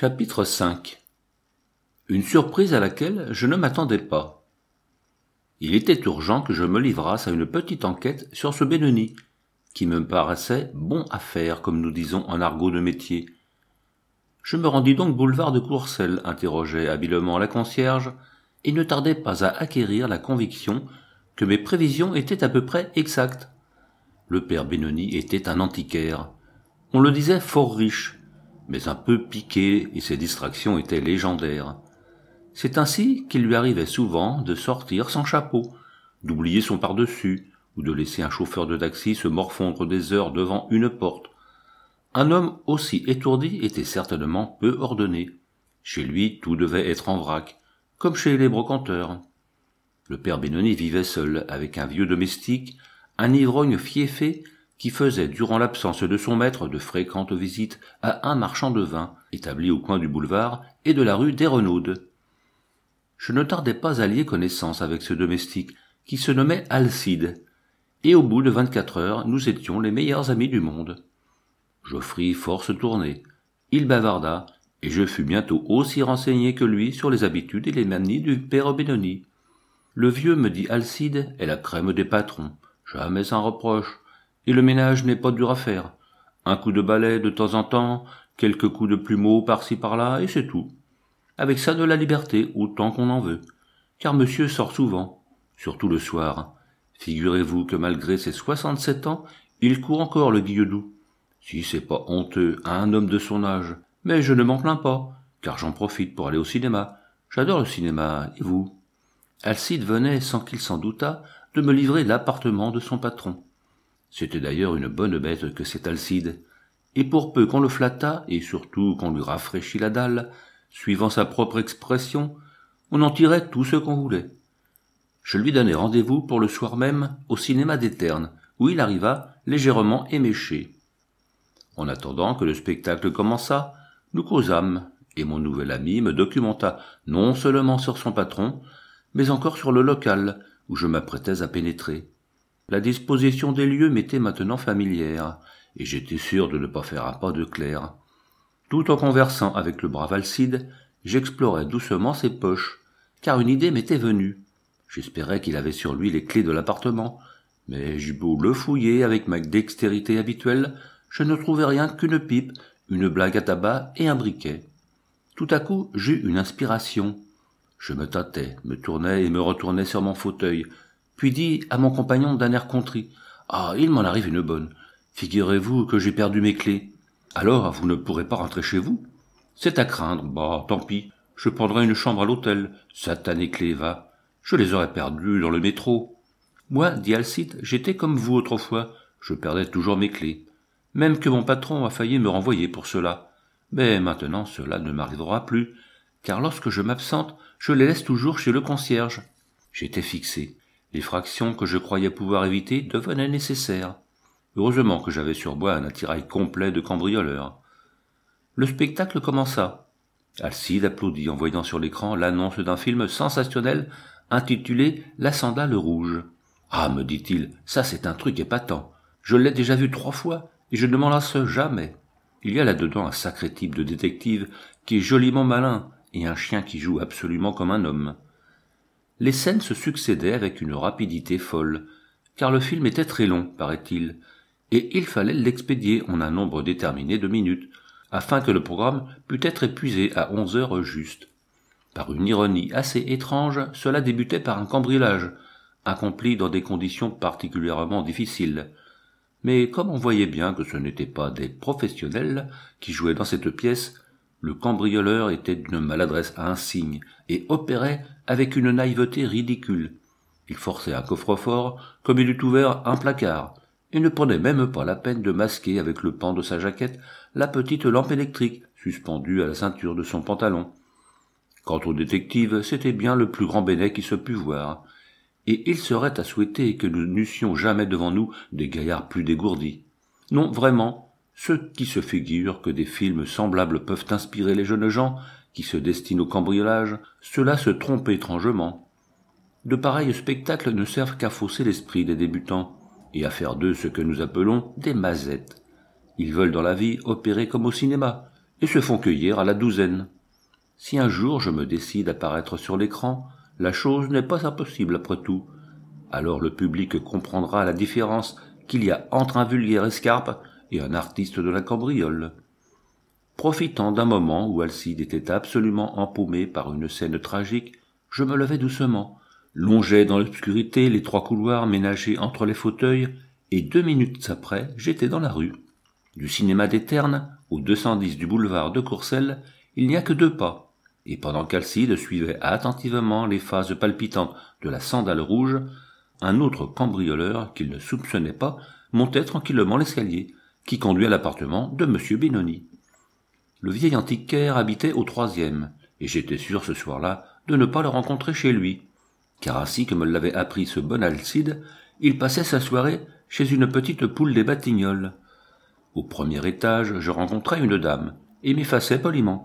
Chapitre 5. Une surprise à laquelle je ne m'attendais pas. Il était urgent que je me livrasse à une petite enquête sur ce Benoni, qui me paraissait bon à faire, comme nous disons en argot de métier. Je me rendis donc boulevard de Courcelles, interrogeai habilement la concierge, et ne tardai pas à acquérir la conviction que mes prévisions étaient à peu près exactes. Le père Benoni était un antiquaire. On le disait fort riche, mais un peu piqué, et ses distractions étaient légendaires. C'est ainsi qu'il lui arrivait souvent de sortir sans chapeau, d'oublier son pardessus, ou de laisser un chauffeur de taxi se morfondre des heures devant une porte. Un homme aussi étourdi était certainement peu ordonné. Chez lui, tout devait être en vrac, comme chez les brocanteurs. Le père Benoni vivait seul, avec un vieux domestique, un ivrogne fieffé, qui faisait, durant l'absence de son maître, de fréquentes visites à un marchand de vin, établi au coin du boulevard et de la rue des Renaudes. Je ne tardai pas à lier connaissance avec ce domestique, qui se nommait Alcide, et au bout de 24 heures, nous étions les meilleurs amis du monde. J'offris force tournée. Il bavarda, et je fus bientôt aussi renseigné que lui sur les habitudes et les manies du père Benoni. Le vieux, me dit Alcide, est la crème des patrons, jamais un reproche, et le ménage n'est pas dur à faire. Un coup de balai de temps en temps, quelques coups de plumeau par-ci par-là, et c'est tout. Avec ça de la liberté, autant qu'on en veut, car monsieur sort souvent, surtout le soir. Figurez-vous que malgré ses 67 ans, il court encore le Guilledou. Si c'est pas honteux à un homme de son âge, mais je ne m'en plains pas, car j'en profite pour aller au cinéma. J'adore le cinéma, et vous? Alcide venait, sans qu'il s'en doutât, de me livrer l'appartement de son patron. C'était d'ailleurs une bonne bête que cet Alcide, et pour peu qu'on le flattât, et surtout qu'on lui rafraîchît la dalle, suivant sa propre expression, on en tirait tout ce qu'on voulait. Je lui donnai rendez-vous pour le soir même au cinéma des Ternes, où il arriva légèrement éméché. En attendant que le spectacle commençât, nous causâmes, et mon nouvel ami me documenta non seulement sur son patron, mais encore sur le local où je m'apprêtais à pénétrer. La disposition des lieux m'était maintenant familière, et j'étais sûr de ne pas faire un pas de clair. Tout en conversant avec le brave Alcide, j'explorais doucement ses poches, car une idée m'était venue. J'espérais qu'il avait sur lui les clés de l'appartement, mais j'eus beau le fouiller avec ma dextérité habituelle, je ne trouvai rien qu'une pipe, une blague à tabac et un briquet. Tout à coup, j'eus une inspiration. Je me tâtai, me tournai et me retournai sur mon fauteuil, puis dis à mon compagnon d'un air contrit. « Ah, il m'en arrive une bonne. Figurez-vous que j'ai perdu mes clés. Alors, vous ne pourrez pas rentrer chez vous? C'est à craindre. Bah, tant pis. Je prendrai une chambre à l'hôtel. Satané clés, va. Je les aurais perdues dans le métro. Moi, dit Alcide, j'étais comme vous autrefois. Je perdais toujours mes clés. Même que mon patron a failli me renvoyer pour cela. Mais maintenant, cela ne m'arrivera plus, car lorsque je m'absente, je les laisse toujours chez le concierge. J'étais fixé. Les fractions que je croyais pouvoir éviter devenaient nécessaires. Heureusement que j'avais sur moi un attirail complet de cambrioleur. Le spectacle commença. Alcide applaudit en voyant sur l'écran l'annonce d'un film sensationnel intitulé « La sandale rouge ». « Ah, me dit-il, ça c'est un truc épatant. Je l'ai déjà vu 3 fois, et je ne m'en lasse jamais. Il y a là-dedans un sacré type de détective qui est joliment malin, et un chien qui joue absolument comme un homme. » Les scènes se succédaient avec une rapidité folle, car le film était très long, paraît-il, et il fallait l'expédier en un nombre déterminé de minutes, afin que le programme pût être épuisé à 11 heures juste. Par une ironie assez étrange, cela débutait par un cambriolage, accompli dans des conditions particulièrement difficiles. Mais comme on voyait bien que ce n'étaient pas des professionnels qui jouaient dans cette pièce, le cambrioleur était d'une maladresse insigne et opérait avec une naïveté ridicule. Il forçait un coffre-fort comme il eût ouvert un placard, et ne prenait même pas la peine de masquer avec le pan de sa jaquette la petite lampe électrique suspendue à la ceinture de son pantalon. Quant au détective, c'était bien le plus grand bénet qui se pût voir, et il serait à souhaiter que nous n'eussions jamais devant nous des gaillards plus dégourdis. Non, vraiment, ceux qui se figurent que des films semblables peuvent inspirer les jeunes gens qui se destinent au cambriolage, ceux-là se trompent étrangement. De pareils spectacles ne servent qu'à fausser l'esprit des débutants, et à faire d'eux ce que nous appelons des mazettes. Ils veulent dans la vie opérer comme au cinéma, et se font cueillir à la douzaine. Si un jour je me décide à paraître sur l'écran, la chose n'est pas impossible après tout. Alors le public comprendra la différence qu'il y a entre un vulgaire escarpe et un artiste de la cambriole. Profitant d'un moment où Alcide était absolument empaumé par une scène tragique, je me levai doucement, longeai dans l'obscurité les 3 couloirs ménagés entre les fauteuils, et 2 minutes après, j'étais dans la rue. Du cinéma des Ternes au 210 du boulevard de Courcelles, il n'y a que 2 pas, et pendant qu'Alcide suivait attentivement les phases palpitantes de la sandale rouge, un autre cambrioleur qu'il ne soupçonnait pas montait tranquillement l'escalier qui conduit à l'appartement de M. Benoni. Le vieil antiquaire habitait au 3e, et j'étais sûr ce soir-là de ne pas le rencontrer chez lui, car ainsi que me l'avait appris ce bon Alcide, il passait sa soirée chez une petite poule des Batignolles. Au premier étage, je rencontrai une dame, et m'effaçai poliment.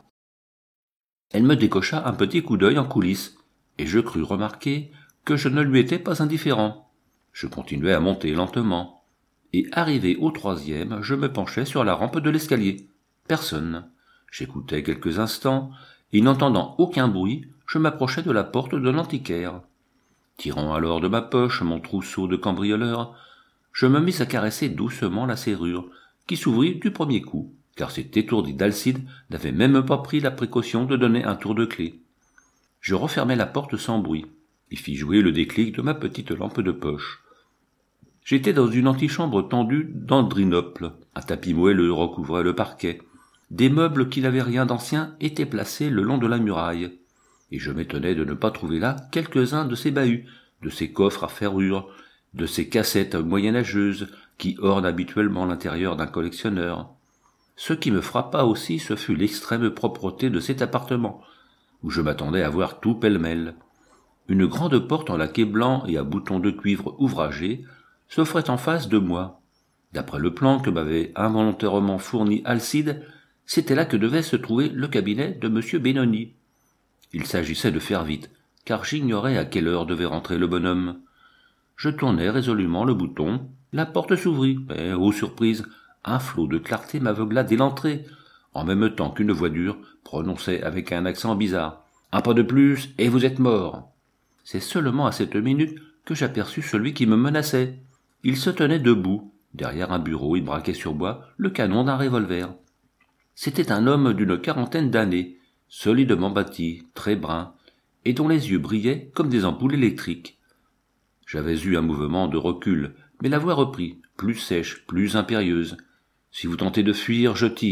Elle me décocha un petit coup d'œil en coulisses, et je crus remarquer que je ne lui étais pas indifférent. Je continuai à monter lentement, et arrivé au 3e, je me penchai sur la rampe de l'escalier. Personne. J'écoutai quelques instants, et n'entendant aucun bruit, je m'approchai de la porte de l'antiquaire. Tirant alors de ma poche mon trousseau de cambrioleur, je me mis à caresser doucement la serrure, qui s'ouvrit du premier coup, car cet étourdi d'Alcide n'avait même pas pris la précaution de donner un tour de clé. Je refermai la porte sans bruit, et fis jouer le déclic de ma petite lampe de poche. J'étais dans une antichambre tendue d'Andrinople. Un tapis moelleux recouvrait le parquet. Des meubles qui n'avaient rien d'ancien étaient placés le long de la muraille, et je m'étonnais de ne pas trouver là quelques-uns de ces bahuts, de ces coffres à ferrures, de ces cassettes moyenâgeuses qui ornent habituellement l'intérieur d'un collectionneur. Ce qui me frappa aussi, ce fut l'extrême propreté de cet appartement, où je m'attendais à voir tout pêle-mêle. Une grande porte en laquais blanc et à boutons de cuivre ouvragés s'offrait en face de moi. D'après le plan que m'avait involontairement fourni Alcide, c'était là que devait se trouver le cabinet de M. Benoni. Il s'agissait de faire vite, car j'ignorais à quelle heure devait rentrer le bonhomme. Je tournai résolument le bouton, la porte s'ouvrit, mais, ô surprise, un flot de clarté m'aveugla dès l'entrée, en même temps qu'une voix dure prononçait avec un accent bizarre « Un pas de plus, et vous êtes mort !» C'est seulement à cette minute que j'aperçus celui qui me menaçait. Il se tenait debout. Derrière un bureau, il braquait sur bois le canon d'un revolver. C'était un homme d'une 40aine d'années, solidement bâti, très brun, et dont les yeux brillaient comme des ampoules électriques. J'avais eu un mouvement de recul, mais la voix reprit, plus sèche, plus impérieuse. « Si vous tentez de fuir, je tire. »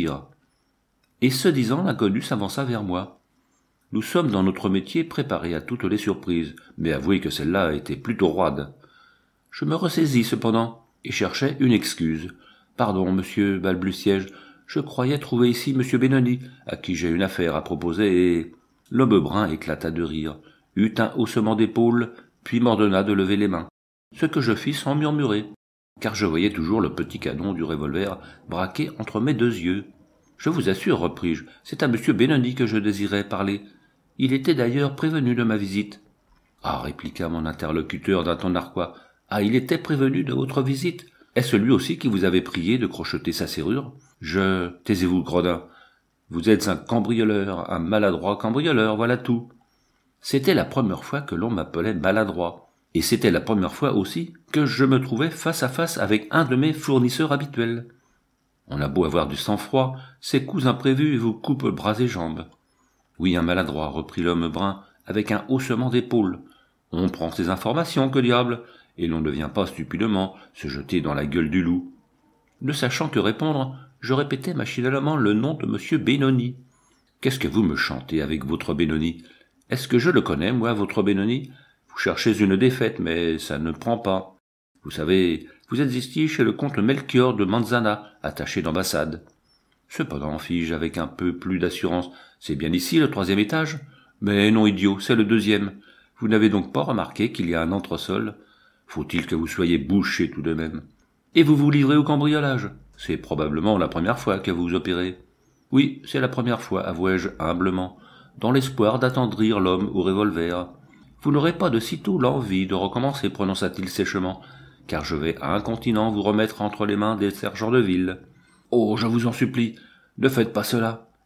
Et ce disant, l'inconnu s'avança vers moi. Nous sommes dans notre métier préparés à toutes les surprises, mais avouez que celle-là était plutôt roide. Je me ressaisis cependant, et cherchai une excuse. « Pardon, monsieur, balbutiai-je, je croyais trouver ici monsieur Benoni, à qui j'ai une affaire à proposer, et... » L'homme brun éclata de rire, eut un haussement d'épaules, puis m'ordonna de lever les mains, ce que je fis sans murmurer, car je voyais toujours le petit canon du revolver braqué entre mes 2 yeux. « Je vous assure, repris-je, c'est à monsieur Benoni que je désirais parler. Il était d'ailleurs prévenu de ma visite. »« Ah, répliqua mon interlocuteur d'un ton narquois, ah, il était prévenu de votre visite. Est-ce lui aussi qui vous avait prié de crocheter sa serrure ? Taisez-vous, gredin. Vous êtes un cambrioleur, un maladroit cambrioleur, voilà tout. » C'était la première fois que l'on m'appelait maladroit, et c'était la première fois aussi que je me trouvais face à face avec un de mes fournisseurs habituels. On a beau avoir du sang-froid, ces coups imprévus vous coupent bras et jambes. « Oui, un maladroit, reprit l'homme brun, avec un haussement d'épaules. On prend ses informations, que diable, et l'on ne vient pas stupidement se jeter dans la gueule du loup. » Ne sachant que répondre, je répétai machinalement le nom de monsieur Benoni. « Qu'est-ce que vous me chantez avec votre Benoni ? Est-ce que je le connais, moi, votre Benoni ? Vous cherchez une défaite, mais ça ne prend pas. Vous savez, vous êtes ici chez le comte Melchior de Manzana, attaché d'ambassade. » Cependant, fis-je avec un peu plus d'assurance, c'est bien ici le 3e étage ? Mais non, idiot, c'est le 2e. Vous n'avez donc pas remarqué qu'il y a un entresol ? Faut-il que vous soyez bouché tout de même ? Et vous vous livrez au cambriolage ? C'est probablement la première fois que vous opérez. Oui, c'est la première fois, avouai-je humblement, dans l'espoir d'attendrir l'homme au revolver. Vous n'aurez pas de sitôt l'envie de recommencer, prononça-t-il sèchement, car je vais incontinent vous remettre entre les mains des sergents de ville. Oh, je vous en supplie, ne faites pas cela.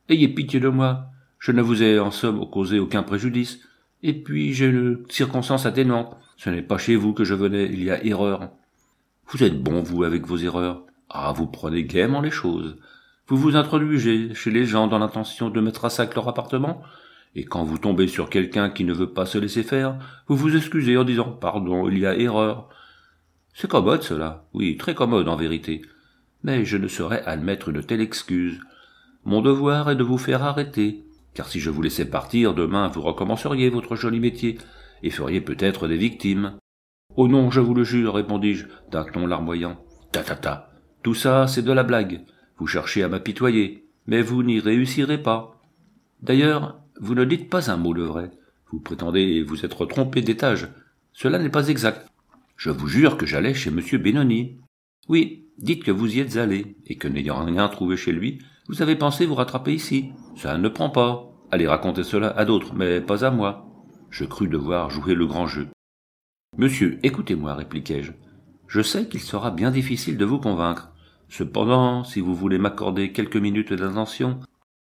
Ayez pitié de moi. Je ne vous ai en somme causé aucun préjudice. Et puis j'ai une circonstance atténuante. Ce n'est pas chez vous que je venais, il y a erreur. Vous êtes bon, vous, avec vos erreurs. Ah, vous prenez gaiement les choses. Vous vous introduisez chez les gens dans l'intention de mettre à sac leur appartement, et quand vous tombez sur quelqu'un qui ne veut pas se laisser faire, vous vous excusez en disant « Pardon, il y a erreur ». C'est commode, cela. Oui, très commode, en vérité. Mais je ne saurais admettre une telle excuse. Mon devoir est de vous faire arrêter, car si je vous laissais partir, demain vous recommenceriez votre joli métier, et feriez peut-être des victimes. « Oh non, je vous le jure, répondis-je, d'un ton larmoyant. Ta, tout ça, c'est de la blague. Vous cherchez à m'apitoyer, mais vous n'y réussirez pas. D'ailleurs, vous ne dites pas un mot de vrai. Vous prétendez vous être trompé d'étage. Cela n'est pas exact. Je vous jure que j'allais chez M. Benoni. Oui, dites que vous y êtes allé, et que n'ayant rien trouvé chez lui, vous avez pensé vous rattraper ici. Ça ne prend pas. Allez raconter cela à d'autres, mais pas à moi. Je crus devoir jouer le grand jeu. Monsieur, écoutez-moi, répliquai-je. Je sais qu'il sera bien difficile de vous convaincre. Cependant, si vous voulez m'accorder quelques minutes d'attention,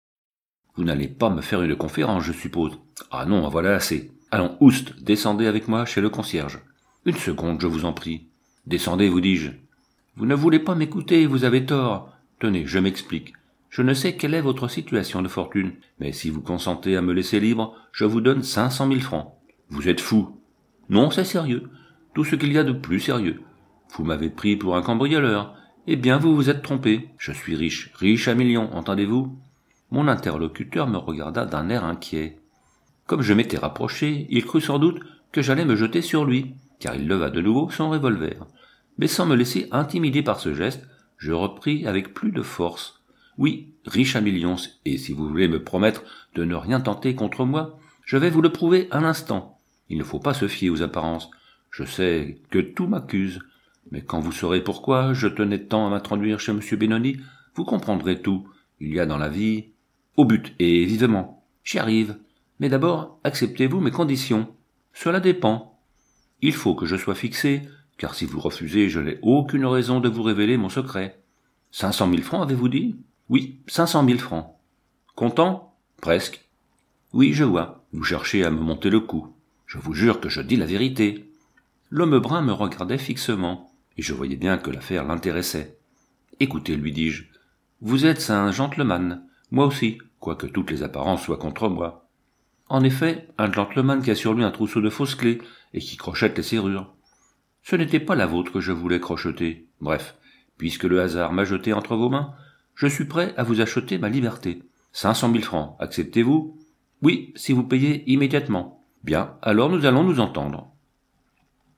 vous n'allez pas me faire une conférence, je suppose. Ah non, en voilà assez. Allons, oust, descendez avec moi chez le concierge. Une seconde, je vous en prie. Descendez, vous dis-je. Vous ne voulez pas m'écouter, vous avez tort. Tenez, je m'explique. Je ne sais quelle est votre situation de fortune, mais si vous consentez à me laisser libre, je vous donne 500 000 francs. Vous êtes fou. Non, c'est sérieux. Tout ce qu'il y a de plus sérieux. Vous m'avez pris pour un cambrioleur. Eh bien, vous vous êtes trompé. Je suis riche, riche à millions, entendez-vous? Mon interlocuteur me regarda d'un air inquiet. Comme je m'étais rapproché, il crut sans doute que j'allais me jeter sur lui, car il leva de nouveau son revolver. Mais sans me laisser intimider par ce geste, je repris avec plus de force. Oui, riche à millions, et si vous voulez me promettre de ne rien tenter contre moi, je vais vous le prouver un instant. Il ne faut pas se fier aux apparences. Je sais que tout m'accuse. Mais quand vous saurez pourquoi je tenais tant à m'introduire chez M. Benoni, vous comprendrez tout. Il y a dans la vie... Au but, et vivement. J'y arrive. Mais d'abord, acceptez-vous mes conditions. Cela dépend. Il faut que je sois fixé, car si vous refusez, je n'ai aucune raison de vous révéler mon secret. 500 000 francs, avez-vous dit? Oui, 500 000 francs. Content? Presque. Oui, je vois. Vous cherchez à me monter le coup. Je vous jure que je dis la vérité. L'homme brun me regardait fixement, et je voyais bien que l'affaire l'intéressait. Écoutez, lui dis-je, vous êtes un gentleman, moi aussi, quoique toutes les apparences soient contre moi. En effet, un gentleman qui a sur lui un trousseau de fausses clés, et qui crochette les serrures. Ce n'était pas la vôtre que je voulais crocheter. Bref, puisque le hasard m'a jeté entre vos mains, je suis prêt à vous acheter ma liberté. 500 000 francs, acceptez-vous? Oui, si vous payez immédiatement. Bien, alors nous allons nous entendre.